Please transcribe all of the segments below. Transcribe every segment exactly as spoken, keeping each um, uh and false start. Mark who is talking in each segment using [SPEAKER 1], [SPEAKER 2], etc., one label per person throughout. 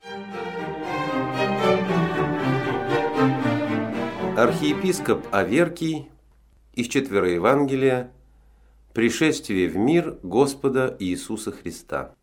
[SPEAKER 1] Архиепископ Аверкий из Четвероевангелия «Пришествие в мир Господа Иисуса Христа».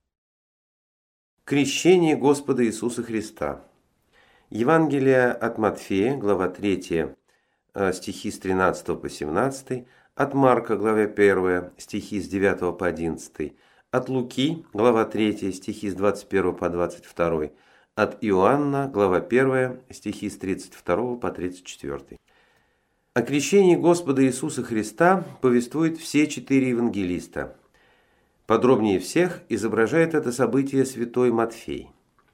[SPEAKER 1] Крещение Господа Иисуса Христа. Евангелие от Матфея, глава третья, стихи с тринадцатого по семнадцатый, от Марка, глава первая, стихи с девятого по одиннадцатый, от Луки, глава третья, стихи с двадцать первого по двадцать второй, от Иоанна, глава первая, стихи с тридцать второго по тридцать четвёртый. О крещении Господа Иисуса Христа повествуют все четыре евангелиста. Подробнее всех изображает это событие святой Матфей.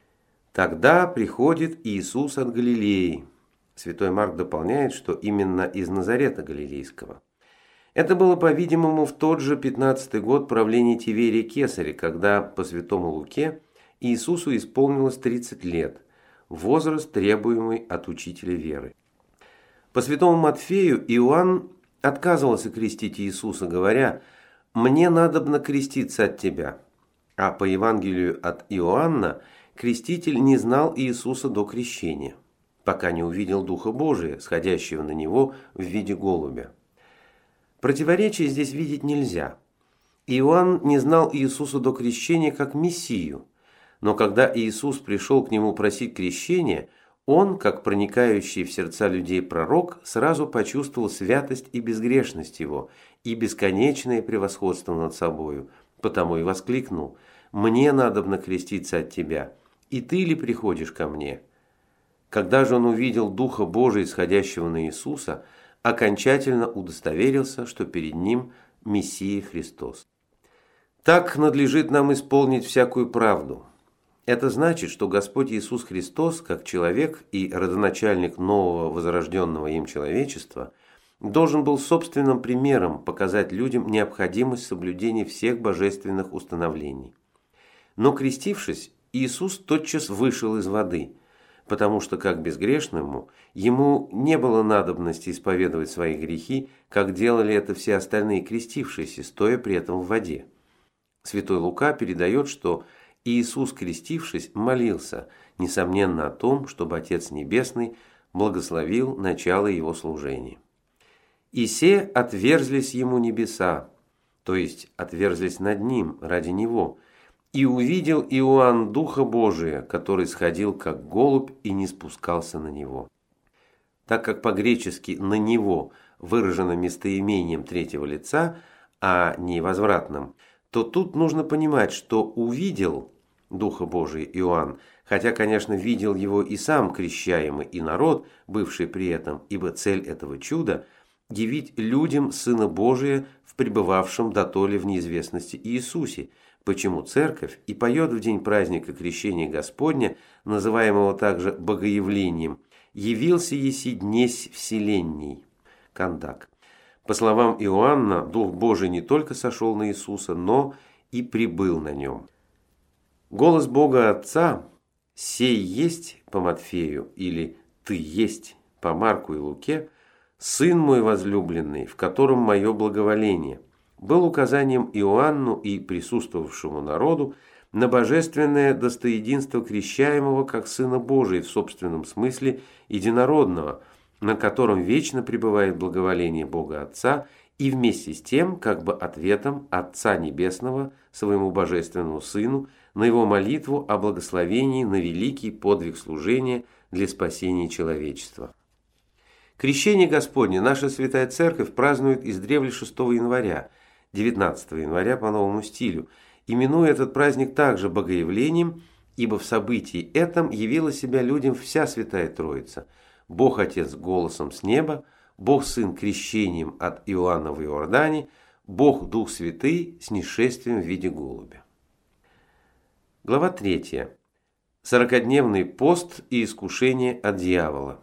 [SPEAKER 1] Тогда приходит Иисус от Галилеи. Святой Марк дополняет, что именно из Назарета Галилейского. Это было, по-видимому, в тот же пятнадцатый год правления Тиверия Кесаря, когда, по святому Луке, Иисусу исполнилось тридцать лет, возраст, требуемый от учителя веры. По святому Матфею Иоанн отказывался крестить Иисуса, говоря: «Мне надобно креститься от тебя». А по Евангелию от Иоанна креститель не знал Иисуса до крещения, пока не увидел Духа Божия, сходящего на него в виде голубя. Противоречия здесь видеть нельзя. Иоанн не знал Иисуса до крещения как Мессию, но когда Иисус пришел к нему просить крещения, он, как проникающий в сердца людей пророк, сразу почувствовал святость и безгрешность его, и бесконечное превосходство над собою, потому и воскликнул: «Мне надобно креститься от тебя, и ты ли приходишь ко мне?» Когда же он увидел Духа Божия, исходящего на Иисуса, окончательно удостоверился, что перед ним Мессия Христос. Так надлежит нам исполнить всякую правду. Это значит, что Господь Иисус Христос, как человек и родоначальник нового возрожденного им человечества, должен был собственным примером показать людям необходимость соблюдения всех божественных установлений. Но крестившись, Иисус тотчас вышел из воды, потому что, как безгрешному, ему не было надобности исповедовать свои грехи, как делали это все остальные крестившиеся, стоя при этом в воде. Святой Лука передает, что Иисус, крестившись, молился, несомненно, о том, чтобы Отец Небесный благословил начало его служения. «И се отверзлись ему небеса», то есть отверзлись над ним ради него, «и увидел Иоанн Духа Божия, который сходил как голубь и не спускался на него». Так как по-гречески «на него» выражено местоимением третьего лица, а не возвратным, то тут нужно понимать, что увидел Духа Божия Иоанн, хотя, конечно, видел его и сам крещаемый, и народ, бывший при этом, ибо цель этого чуда – явить людям Сына Божия в пребывавшем дотоле в неизвестности Иисусе, почему Церковь и поет в день праздника Крещения Господня, называемого также Богоявлением, «Явился еси днесь вселенней» – Кандак. По словам Иоанна, Дух Божий не только сошел на Иисуса, но и прибыл на нем. Голос Бога Отца «Сей есть» по Матфею или «Ты есть» по Марку и Луке, «Сын мой возлюбленный, в котором мое благоволение», был указанием Иоанну и присутствовавшему народу на божественное достоединство крещаемого как Сына Божия в собственном смысле единородного, на котором вечно пребывает благоволение Бога Отца, и вместе с тем как бы ответом Отца Небесного своему божественному Сыну на его молитву о благословении на великий подвиг служения для спасения человечества. Крещение Господне наша Святая Церковь празднует издревле шестого января, девятнадцатого января по новому стилю, именуя этот праздник также Богоявлением, ибо в событии этом явила себя людям вся Святая Троица – Бог Отец голосом с неба, Бог Сын крещением от Иоанна в Иордане, Бог Дух Святый с нишествием в виде голубя. Глава третья. Сорокодневный пост и искушение от дьявола.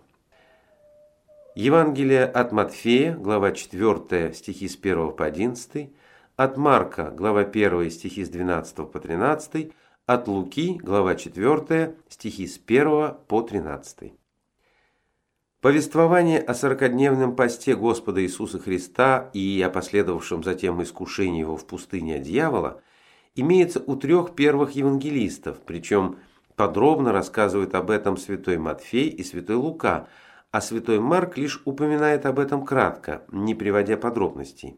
[SPEAKER 1] Евангелие от Матфея, глава четвёртая, стихи с первого по одиннадцатый, от Марка, глава первая, стихи с двенадцатого по тринадцатый, от Луки, глава четвёртая, стихи с первого по тринадцатый. Повествование о сорокодневном посте Господа Иисуса Христа и о последовавшем затем искушении его в пустыне от дьявола имеется у трех первых евангелистов, причем Подробно рассказывают об этом святой Матфей и святой Лука, а святой Марк лишь упоминает об этом кратко, не приводя подробностей.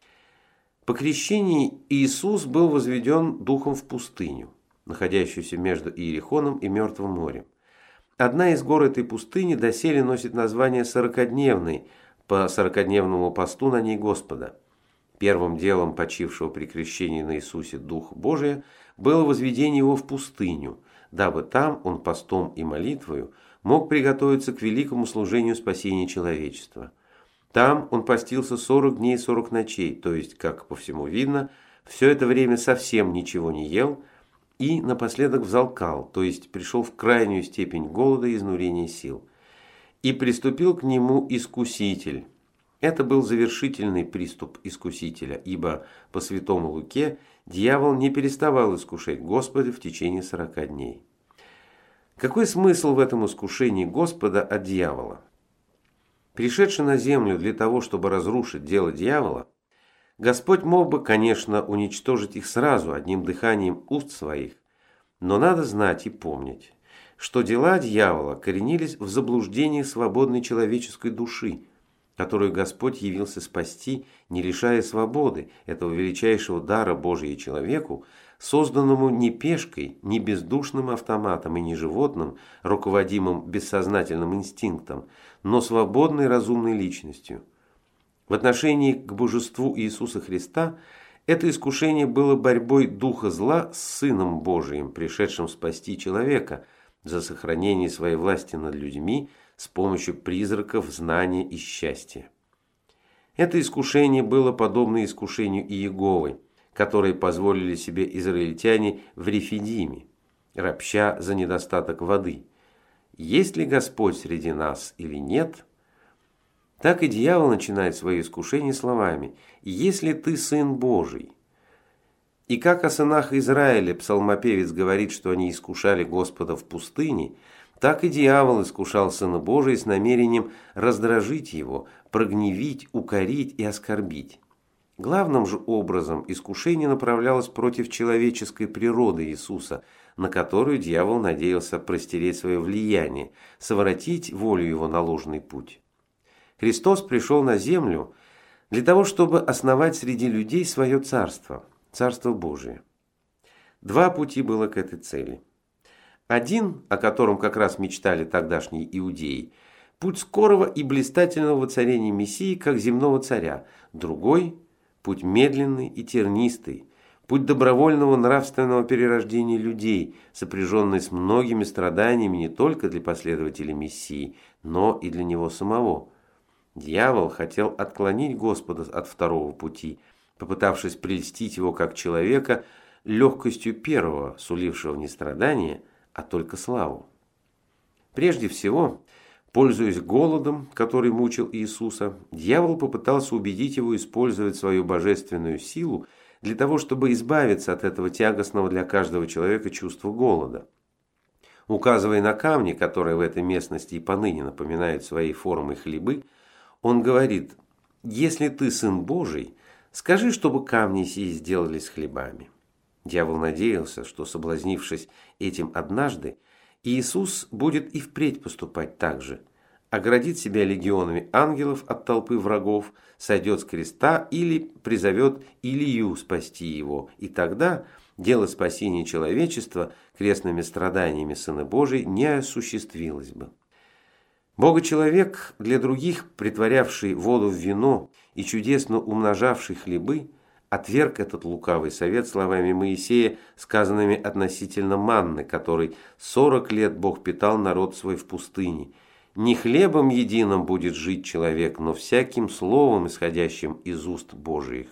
[SPEAKER 1] По крещении Иисус был возведен Духом в пустыню, находящуюся между Иерихоном и Мертвым морем. Одна из гор этой пустыни доселе носит название Сорокодневной, по сорокодневному посту на ней Господа. Первым делом почившего при крещении на Иисусе Духа Божия было возведение его в пустыню, дабы там он постом и молитвою мог приготовиться к великому служению спасения человечества. Там он постился сорок дней и сорок ночей, то есть, как по всему видно, все это время совсем ничего не ел и напоследок взалкал, то есть пришел в крайнюю степень голода и изнурения сил. И приступил к нему искуситель. Это был завершительный приступ искусителя, ибо по святому Луке дьявол не переставал искушать Господа в течение сорока дней. Какой смысл в этом искушении Господа от дьявола? Пришедший на землю для того, чтобы разрушить дело дьявола, Господь мог бы, конечно, уничтожить их сразу одним дыханием уст своих, но надо знать и помнить, что дела дьявола коренились в заблуждении свободной человеческой души, которую Господь явился спасти, не лишая свободы этого величайшего дара Божия человеку, созданному не пешкой, не бездушным автоматом и не животным, руководимым бессознательным инстинктом, но свободной разумной личностью. В отношении к божеству Иисуса Христа это искушение было борьбой духа зла с Сыном Божиим, пришедшим спасти человека за сохранение своей власти над людьми с помощью призраков, знания и счастья. Это искушение было подобно искушению Иеговы, которые позволили себе израильтяне в Рефидиме, ропща за недостаток воды. Есть ли Господь среди нас или нет? Так и дьявол начинает свое искушение словами: «Если ты Сын Божий». И как о сынах Израиля псалмопевец говорит, что они искушали Господа в пустыне, так и дьявол искушал Сына Божия с намерением раздражить его, прогневить, укорить и оскорбить. Главным же образом искушение направлялось против человеческой природы Иисуса, на которую дьявол надеялся простереть свое влияние, совратить волю его на ложный путь. Христос пришел на землю для того, чтобы основать среди людей свое царство, Царство Божие. Два пути было к этой цели. Один, о котором как раз мечтали тогдашние иудеи, путь скорого и блистательного воцарения Мессии как земного царя. Другой – путь медленный и тернистый, путь добровольного нравственного перерождения людей, сопряженный с многими страданиями не только для последователей Мессии, но и для него самого. Дьявол хотел отклонить Господа от второго пути, попытавшись прельстить его как человека легкостью первого, сулившего не страдания, а только славу. Прежде всего, пользуясь голодом, который мучил Иисуса, дьявол попытался убедить его использовать свою божественную силу для того, чтобы избавиться от этого тягостного для каждого человека чувства голода. Указывая на камни, которые в этой местности и поныне напоминают своей формой хлебы, он говорит: «Если ты Сын Божий, скажи, чтобы камни сии сделались хлебами». Дьявол надеялся, что, соблазнившись этим однажды, Иисус будет и впредь поступать так же, оградит себя легионами ангелов от толпы врагов, сойдет с креста или призовет Илию спасти его, и тогда дело спасения человечества крестными страданиями Сына Божия не осуществилось бы. Бога-человек, для других притворявший воду в вино и чудесно умножавший хлебы, отверг этот лукавый совет словами Моисея, сказанными относительно манны, которой сорок лет Бог питал народ свой в пустыне. «Не хлебом единым будет жить человек, но всяким словом, исходящим из уст Божиих».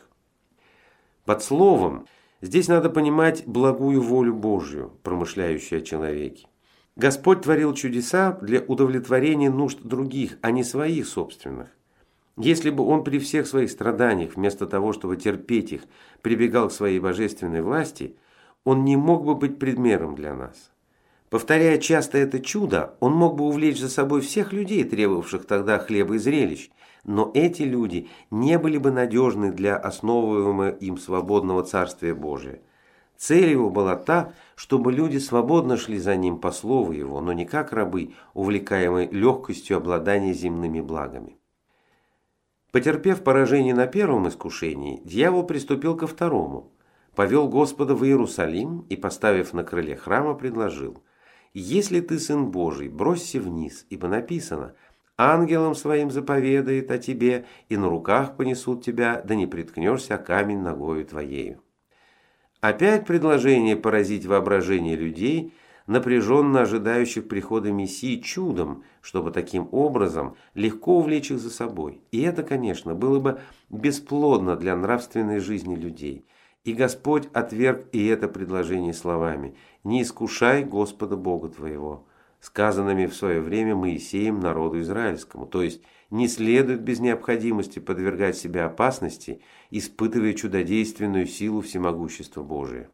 [SPEAKER 1] Под словом здесь надо понимать благую волю Божию, промышляющую о человеке. Господь творил чудеса для удовлетворения нужд других, а не своих собственных. Если бы Он при всех своих страданиях, вместо того, чтобы терпеть их, прибегал к своей божественной власти, Он не мог бы быть предмером для нас. Повторяя часто это чудо, Он мог бы увлечь за собой всех людей, требовавших тогда хлеба и зрелищ, но эти люди не были бы надежны для основываемого им свободного Царствия Божия. Цель его была та, чтобы люди свободно шли за ним по слову его, но не как рабы, увлекаемые легкостью обладания земными благами. Потерпев поражение на первом искушении, дьявол приступил ко второму, повел Господа в Иерусалим и, поставив на крыле храма, предложил: «Если ты сын Божий, бросься вниз, ибо написано: ангелом своим заповедает о тебе, и на руках понесут тебя, да не приткнешься о камень ногою твоею». Опять предложение поразить воображение людей, напряженно ожидающих прихода Мессии чудом, чтобы таким образом легко увлечь их за собой. И это, конечно, было бы бесплодно для нравственной жизни людей. И Господь отверг и это предложение словами: «Не искушай Господа Бога твоего», сказанными в свое время Моисеем народу израильскому, то есть не следует без необходимости подвергать себя опасности, испытывая чудодейственную силу всемогущества Божия.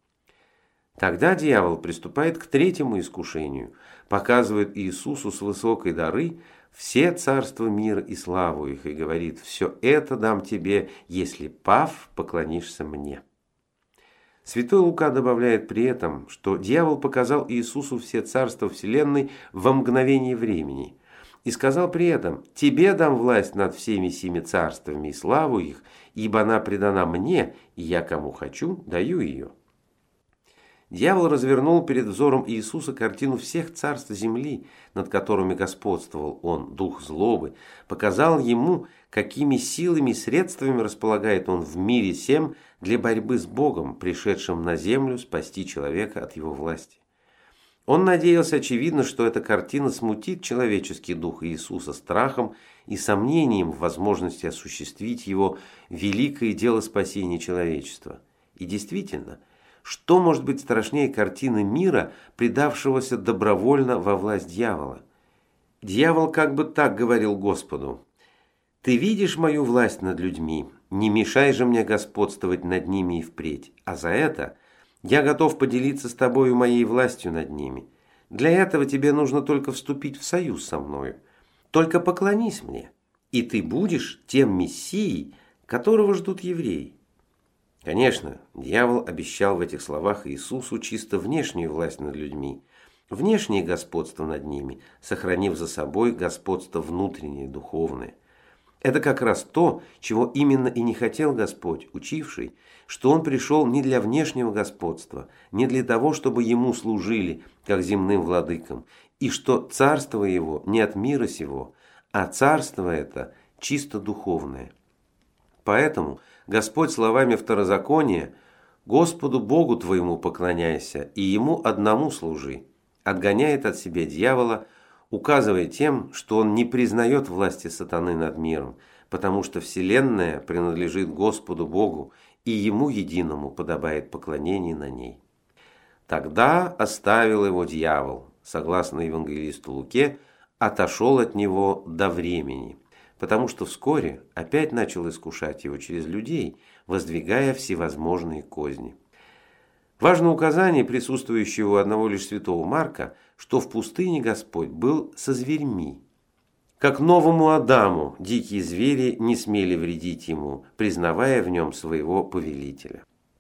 [SPEAKER 1] Тогда дьявол приступает к третьему искушению, показывает Иисусу с высокой горы все царства мира и славу их, и говорит: «Все это дам тебе, если, пав, поклонишься мне». Святой Лука добавляет при этом, что дьявол показал Иисусу все царства вселенной во мгновение времени и сказал при этом: «Тебе дам власть над всеми семи царствами и славу их, ибо она предана мне, и я кому хочу, даю ее». Дьявол развернул перед взором Иисуса картину всех царств земли, над которыми господствовал он, дух злобы, показал ему, какими силами и средствами располагает он в мире сем для борьбы с Богом, пришедшим на землю спасти человека от его власти. Он надеялся, очевидно, что эта картина смутит человеческий дух Иисуса страхом и сомнением в возможности осуществить его великое дело спасения человечества. И действительно, что может быть страшнее картины мира, предавшегося добровольно во власть дьявола? Дьявол как бы так говорил Господу: «Ты видишь мою власть над людьми, не мешай же мне господствовать над ними и впредь, а за это я готов поделиться с тобою моей властью над ними. Для этого тебе нужно только вступить в союз со мною. Только поклонись мне, и ты будешь тем Мессией, которого ждут евреи». Конечно, дьявол обещал в этих словах Иисусу чисто внешнюю власть над людьми, внешнее господство над ними, сохранив за собой господство внутреннее, духовное. Это как раз то, чего именно и не хотел Господь, учивший, что Он пришел не для внешнего господства, не для того, чтобы Ему служили, как земным владыкам, и что царство Его не от мира сего, а царство это чисто духовное. Поэтому Господь словами Второзакония: «Господу Богу твоему поклоняйся и Ему одному служи», отгоняет от себя дьявола, указывая тем, что он не признает власти сатаны над миром, потому что вселенная принадлежит Господу Богу, и Ему единому подобает поклонение на ней. Тогда оставил его дьявол, согласно евангелисту Луке, отошел от него до времени, потому что вскоре опять начал искушать его через людей, воздвигая всевозможные козни. Важно указание, присутствующее у одного лишь святого Марка, что в пустыне Господь был со зверьми. Как новому Адаму дикие звери не смели вредить ему, признавая в нем своего повелителя.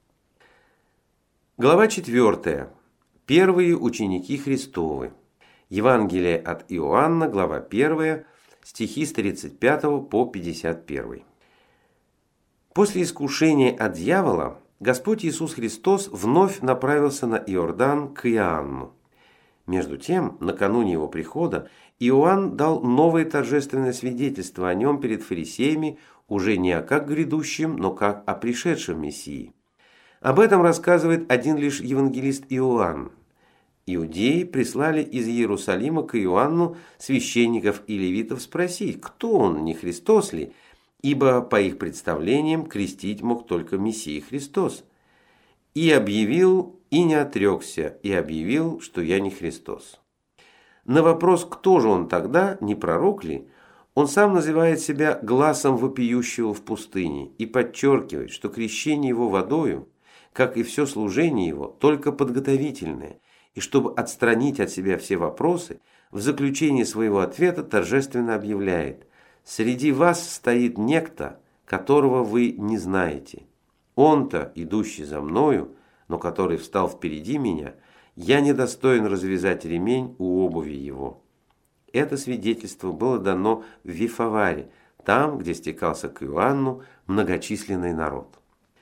[SPEAKER 1] Глава четвертая. Первые ученики Христовы. Евангелие от Иоанна, глава первая, стихи с тридцать пятого по пятьдесят первый. После искушения от дьявола Господь Иисус Христос вновь направился на Иордан к Иоанну. Между тем, накануне его прихода, Иоанн дал новое торжественное свидетельство о нем перед фарисеями уже не о как грядущем, но как о пришедшем Мессии. Об этом рассказывает один лишь евангелист Иоанн. Иудеи прислали из Иерусалима к Иоанну священников и левитов спросить, кто он, не Христос ли, ибо, по их представлениям, крестить мог только Мессия Христос. И объявил, и не отрекся, и объявил, что я не Христос. На вопрос, кто же он тогда, не пророк ли, он сам называет себя гласом вопиющего в пустыне и подчеркивает, что крещение его водою, как и все служение его, только подготовительное, и чтобы отстранить от себя все вопросы, в заключении своего ответа торжественно объявляет: «Среди вас стоит некто, которого вы не знаете. Он-то, идущий за мною, но который встал впереди меня, я недостоин развязать ремень у обуви его». Это свидетельство было дано в Вифаваре, там, где стекался к Иоанну многочисленный народ.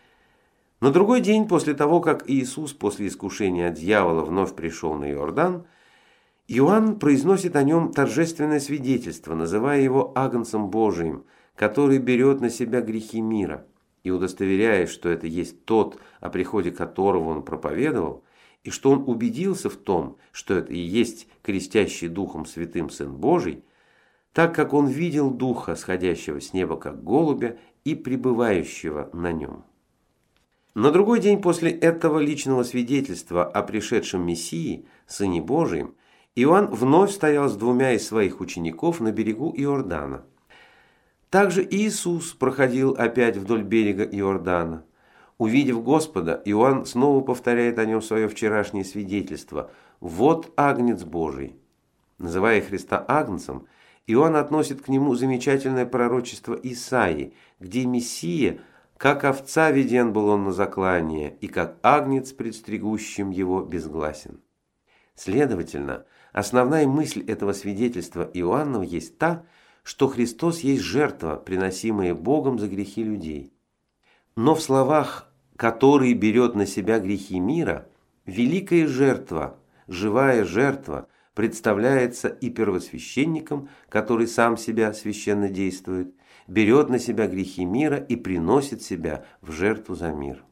[SPEAKER 1] На другой день после того, как Иисус после искушения от дьявола вновь пришел на Иордан, Иоанн произносит о нем торжественное свидетельство, называя его Агнцем Божиим, который берет на себя грехи мира, и удостоверяя, что это есть тот, о приходе которого он проповедовал, и что он убедился в том, что это и есть крестящий Духом Святым Сын Божий, так как он видел Духа, сходящего с неба как голубя и пребывающего на нем. На другой день после этого личного свидетельства о пришедшем Мессии, Сыне Божием, Иоанн вновь стоял с двумя из своих учеников на берегу Иордана. Также Иисус проходил опять вдоль берега Иордана. Увидев Господа, Иоанн снова повторяет о нем свое вчерашнее свидетельство: «Вот Агнец Божий». Называя Христа Агнцем, Иоанн относит к нему замечательное пророчество Исаии, где Мессия, как овца виден был он на заклание, и как агнец пред стригущим его безгласен. Следовательно, основная мысль этого свидетельства Иоаннова есть та, что Христос есть жертва, приносимая Богом за грехи людей. Но в словах «который берет на себя грехи мира», великая жертва, живая жертва, представляется и первосвященником, который сам себя священно действует, берет на себя грехи мира и приносит себя в жертву за мир.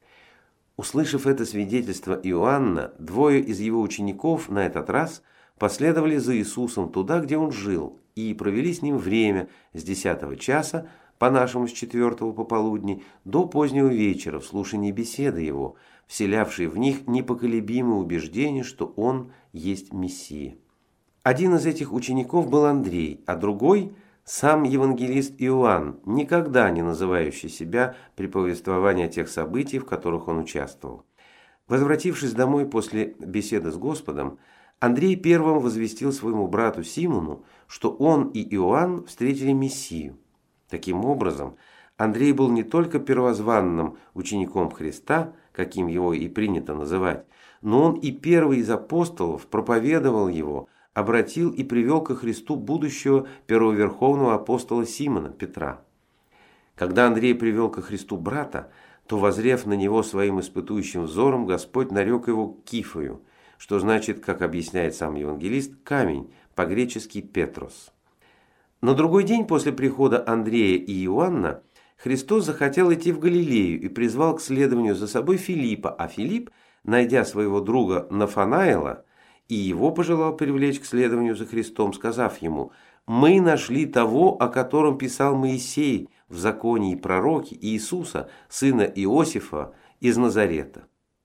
[SPEAKER 1] Услышав это свидетельство Иоанна, двое из его учеников на этот раз последовали за Иисусом туда, где он жил, и провели с ним время с десятого часа, по-нашему с четвертого пополудни, до позднего вечера в слушании беседы его, вселявшей в них непоколебимое убеждение, что он есть Мессия. Один из этих учеников был Андрей, а другой – сам евангелист Иоанн, никогда не называющий себя при повествовании о тех событиях, в которых он участвовал. Возвратившись домой после беседы с Господом, Андрей первым возвестил своему брату Симону, что он и Иоанн встретили Мессию. Таким образом, Андрей был не только первозванным учеником Христа, каким его и принято называть, но он и первый из апостолов проповедовал его, обратил и привел ко Христу будущего первоверховного апостола Симона, Петра. Когда Андрей привел ко Христу брата, то, воззрев на него своим испытующим взором, Господь нарек его Кифою, что значит, как объясняет сам евангелист, камень, по-гречески Петрос. На другой день после прихода Андрея и Иоанна Христос захотел идти в Галилею и призвал к следованию за собой Филиппа, а Филипп, найдя своего друга Нафанаила, и его пожелал привлечь к следованию за Христом, сказав ему: «Мы нашли того, о котором писал Моисей в законе и пророке, Иисуса, сына Иосифа, из Назарета».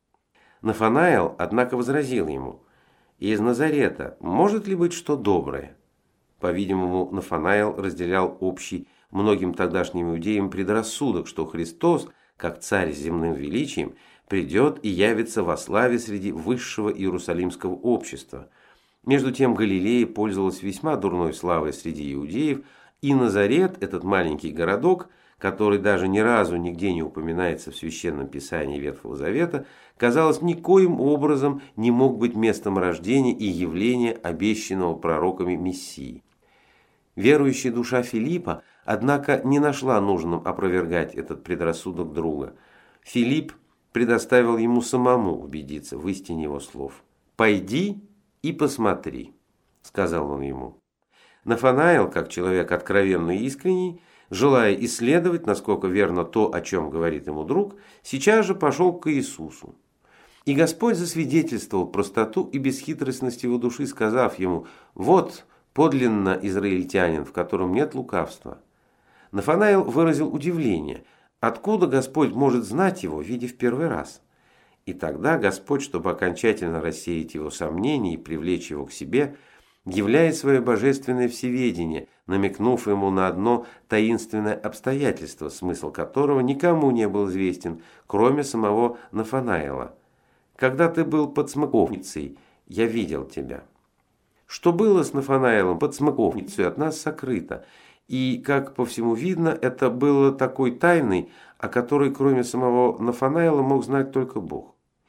[SPEAKER 1] Нафанаил, однако, возразил ему: «Из Назарета может ли быть что доброе?» По-видимому, Нафанаил разделял общий многим тогдашним иудеям предрассудок, что Христос, как царь с земным величием, придет и явится во славе среди высшего иерусалимского общества. Между тем Галилея пользовалась весьма дурной славой среди иудеев, и Назарет, этот маленький городок, который даже ни разу нигде не упоминается в Священном Писании Ветхого Завета, казалось, никоим образом не мог быть местом рождения и явления обещанного пророками Мессии. Верующая душа Филиппа, однако, не нашла нужным опровергать этот предрассудок друга. Филипп предоставил ему самому убедиться в истине его слов. «Пойди и посмотри», – сказал он ему. Нафанаил, как человек откровенный и искренний, желая исследовать, насколько верно то, о чем говорит ему друг, сейчас же пошел к Иисусу. И Господь засвидетельствовал простоту и бесхитростность его души, сказав ему: «Вот подлинно израильтянин, в котором нет лукавства». Нафанаил выразил удивление. Откуда Господь может знать его, видев первый раз? И тогда Господь, чтобы окончательно рассеять его сомнения и привлечь его к себе, являет свое божественное всеведение, намекнув ему на одно таинственное обстоятельство, смысл которого никому не был известен, кроме самого Нафанаила. «Когда ты был под смоковницей, я видел тебя». Что было с Нафанаилом под смоковницей, от нас сокрыто. И, как по всему видно, это было такой тайной, о которой кроме самого Нафанаила мог знать только Бог.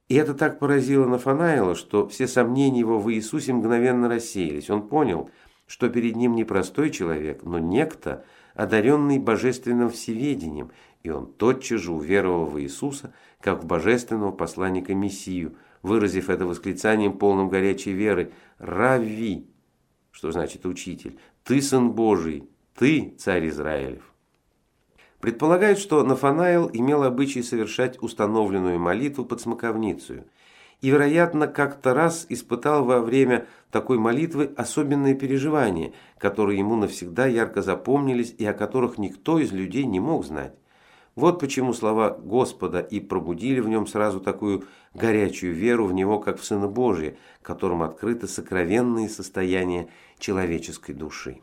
[SPEAKER 1] И это так поразило Нафанаила, что все сомнения его в Иисусе мгновенно рассеялись. Он понял, что перед ним не простой человек, но некто, одаренный божественным всеведением, и он тотчас же уверовал в Иисуса, как в божественного посланника Мессию, выразив это восклицанием полным горячей веры: «Равви», что значит «учитель», «ты сын Божий, ты царь Израилев». Предполагают, что Нафанаил имел обычай совершать установленную молитву под смоковницей, и, вероятно, как-то раз испытал во время такой молитвы особенные переживания, которые ему навсегда ярко запомнились и о которых никто из людей не мог знать. Вот почему слова Господа и пробудили в нем сразу такую горячую веру в Него, как в Сына Божия, которому открыты сокровенные состояния человеческой души.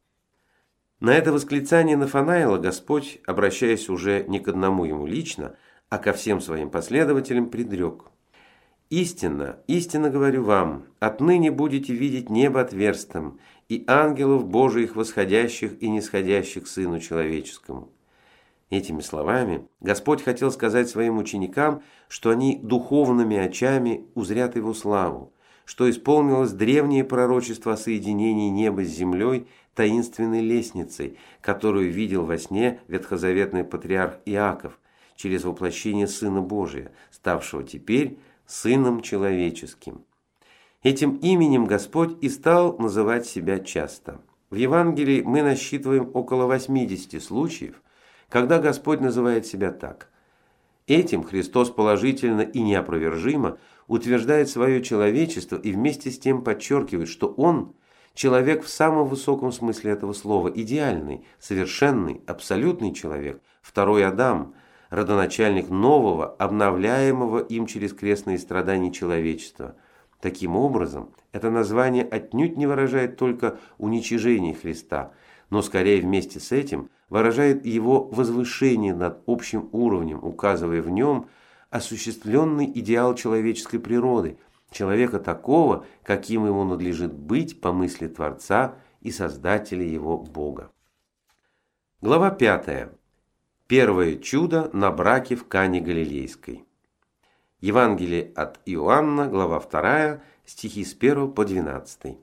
[SPEAKER 1] На это восклицание Нафанаила Господь, обращаясь уже не к одному ему лично, а ко всем своим последователям, предрек: «Истинно, истинно говорю вам, отныне будете видеть небо отверстым и ангелов Божиих восходящих и нисходящих к Сыну Человеческому». Этими словами Господь хотел сказать своим ученикам, что они духовными очами узрят Его славу, что исполнилось древнее пророчество о соединении неба с землей таинственной лестницей, которую видел во сне ветхозаветный патриарх Иаков через воплощение Сына Божия, ставшего теперь Сыном Человеческим. Этим именем Господь и стал называть себя часто. В Евангелии мы насчитываем около восьмидесяти случаев, когда Господь называет себя так. Этим Христос положительно и неопровержимо утверждает свое человечество и вместе с тем подчеркивает, что Он – человек в самом высоком смысле этого слова, идеальный, совершенный, абсолютный человек, второй Адам, родоначальник нового, обновляемого им через крестные страдания человечества. Таким образом, это название отнюдь не выражает только уничижение Христа, но скорее вместе с этим выражает его возвышение над общим уровнем, указывая в нем осуществленный идеал человеческой природы, человека такого, каким ему надлежит быть по мысли Творца и Создателя его Бога. Глава пятая. Первое чудо на браке в Кане Галилейской. Евангелие от Иоанна, глава вторая, стихи с первого по двенадцатый.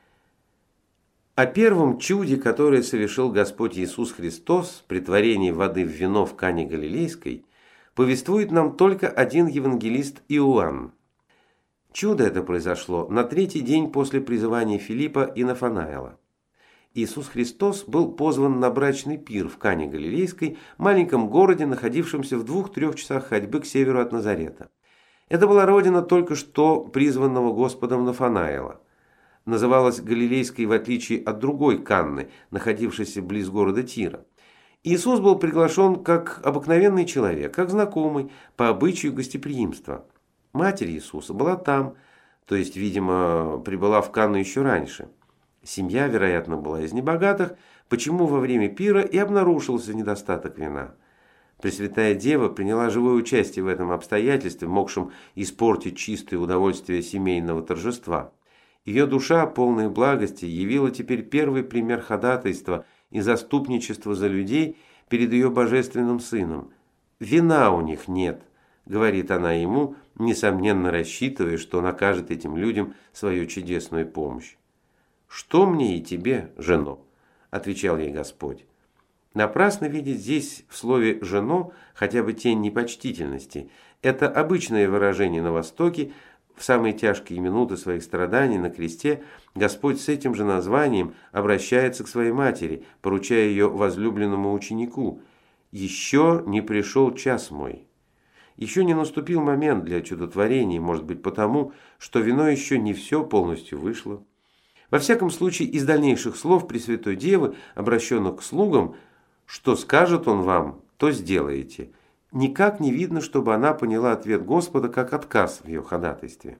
[SPEAKER 1] О первом чуде, которое совершил Господь Иисус Христос при творении воды в вино в Кане Галилейской, повествует нам только один евангелист Иоанн. Чудо это произошло на третий день после призывания Филиппа и Нафанаила. Иисус Христос был позван на брачный пир в Кане Галилейской, маленьком городе, находившемся в двух-трех часах ходьбы к северу от Назарета. Это была родина только что призванного Господом Нафанаила. Называлась Галилейской в отличие от другой Канны, находившейся близ города Тира. Иисус был приглашен как обыкновенный человек, как знакомый, по обычаю гостеприимства. Матерь Иисуса была там, то есть, видимо, прибыла в Канну еще раньше. Семья, вероятно, была из небогатых, почему во время пира и обнаружился недостаток вина. Пресвятая Дева приняла живое участие в этом обстоятельстве, могшем испортить чистое удовольствие семейного торжества. Ее душа, полная благости, явила теперь первый пример ходатайства и заступничества за людей перед ее божественным Сыном. «Вина у них нет», — говорит она ему, несомненно рассчитывая, что он окажет этим людям свою чудесную помощь. «Что мне и тебе, жено?» – отвечал ей Господь. Напрасно видеть здесь в слове «жено» хотя бы тень непочтительности. Это обычное выражение на Востоке. В самые тяжкие минуты своих страданий на кресте Господь с этим же названием обращается к своей матери, поручая ее возлюбленному ученику: «Еще не пришел час мой». Еще не наступил момент для чудотворения, может быть потому, что вино еще не все полностью вышло. Во всяком случае, из дальнейших слов Пресвятой Девы, обращенных к слугам, что скажет он вам, то сделаете, никак не видно, чтобы она поняла ответ Господа как отказ в ее ходатайстве.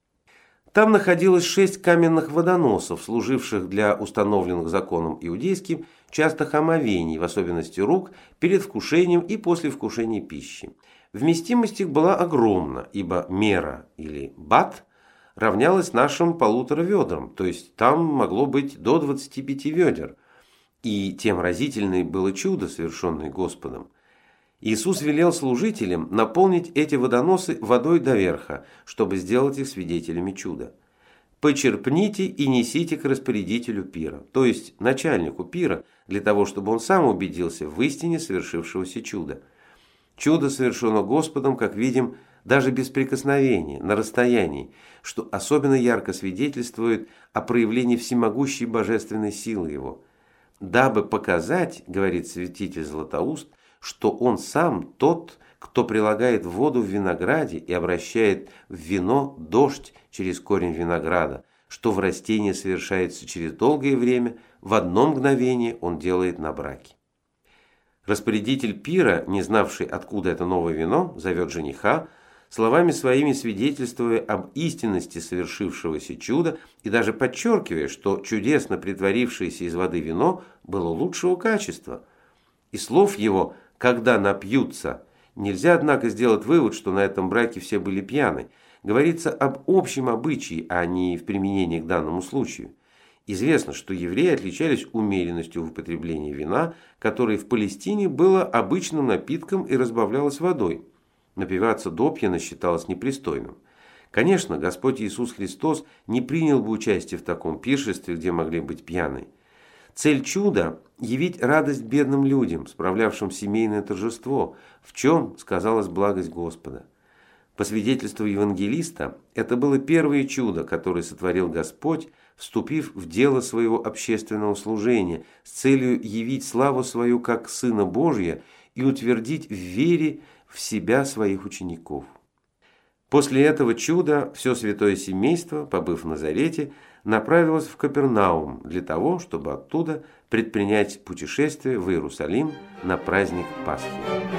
[SPEAKER 1] Там находилось шесть каменных водоносов, служивших для установленных законом иудейским частых омовений, в особенности рук, перед вкушением и после вкушения пищи. Вместимость их была огромна, ибо мера или бат равнялась нашим полутора ведрам, то есть там могло быть до двадцати пяти ведер. И тем разительнее было чудо, совершенное Господом. Иисус велел служителям наполнить эти водоносы водой доверха, чтобы сделать их свидетелями чуда. «Почерпните и несите к распорядителю пира», то есть начальнику пира, для того, чтобы он сам убедился в истине совершившегося чуда. Чудо совершено Господом, как видим, даже без прикосновения, на расстоянии, что особенно ярко свидетельствует о проявлении всемогущей божественной силы Его. «Дабы показать, — говорит святитель Златоуст, — что Он сам тот, кто прилагает воду в винограде и обращает в вино дождь через корень винограда, что в растении совершается через долгое время, в одно мгновение Он делает на браке». Распорядитель пира, не знавший, откуда это новое вино, зовет жениха, словами своими свидетельствуя об истинности совершившегося чуда и даже подчеркивая, что чудесно притворившееся из воды вино было лучшего качества. Из слов его «когда напьются» нельзя, однако, сделать вывод, что на этом браке все были пьяны. Говорится об общем обычае, а не в применении к данному случаю. Известно, что евреи отличались умеренностью в употреблении вина, которое в Палестине было обычным напитком и разбавлялось водой. Напиваться допьяно считалось непристойным. Конечно, Господь Иисус Христос не принял бы участие в таком пиршестве, где могли быть пьяны. Цель чуда – явить радость бедным людям, справлявшим семейное торжество, в чем сказалась благость Господа. По свидетельству евангелиста, это было первое чудо, которое сотворил Господь, вступив в дело своего общественного служения с целью явить славу свою как Сына Божия и утвердить в вере в себя своих учеников. После этого чуда все святое семейство, побыв в Назарете, направилось в Капернаум для того, чтобы оттуда предпринять путешествие в Иерусалим на праздник Пасхи.